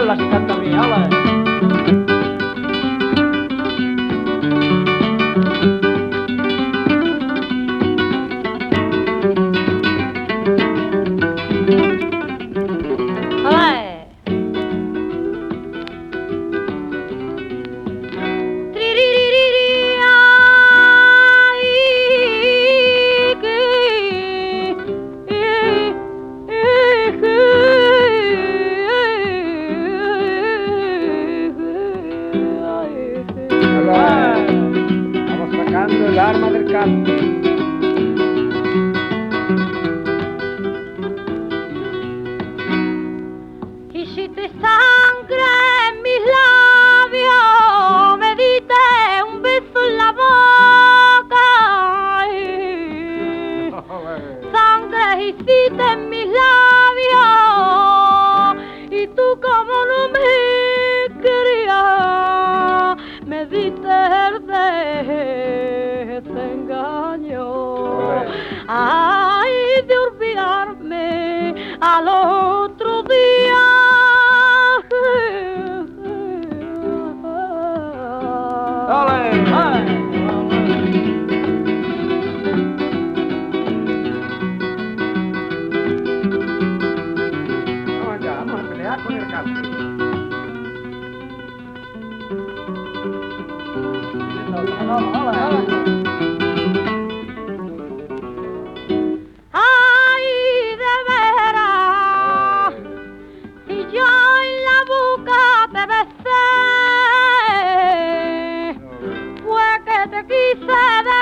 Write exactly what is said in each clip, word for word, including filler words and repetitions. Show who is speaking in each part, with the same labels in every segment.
Speaker 1: la que canta bien, ala.
Speaker 2: El arma del canto.
Speaker 3: Y si te sangre en mis labios, me diste un beso en la boca. Ay, sangre hiciste en mis labios, y tú como no me querías, me diste el desengaño. Ay, de olvidarme al otro día.
Speaker 1: ¡Dale! ¡Ay!
Speaker 2: Vamos allá, vamos a pelear con el canto.
Speaker 3: Ay, de veras, si yo en la boca te besé, fue que te quise de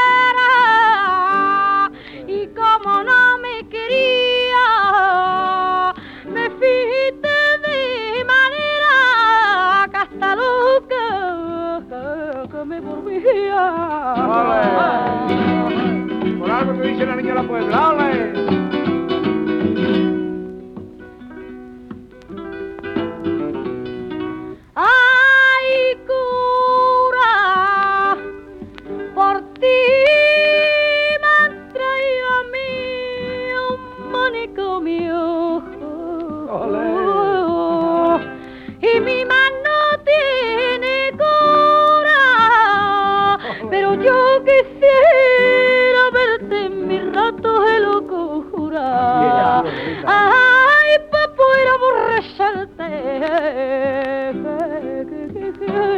Speaker 3: veras, y como no me quería, me fijiste de manera que hasta loca que me volvía.
Speaker 2: Por algo que dice la niña de la Puebla, ¡ole!
Speaker 3: Ay, cura, por ti me han traído a mí un manicomio.
Speaker 2: ¡Ole!
Speaker 3: Y mi mano tiene cura, pero yo quisiera verte en mis ratos de locura. Ay, pa' poder aborrecerte.